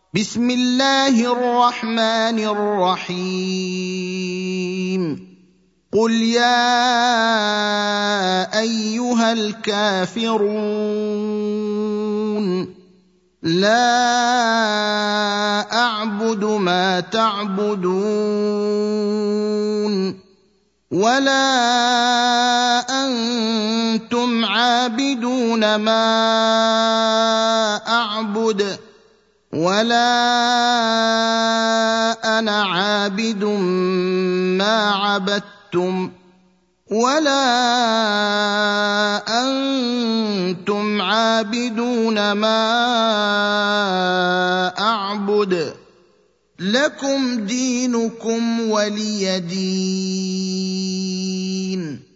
بسم الله الرحمن الرحيم قل يا ايها الكافرون لا اعبد ما تعبدون ولا انتم عابدون ما اعبد ولا انا عابد ما عبدتم ولا انتم عابدون ما اعبد لكم دينكم ولي دين.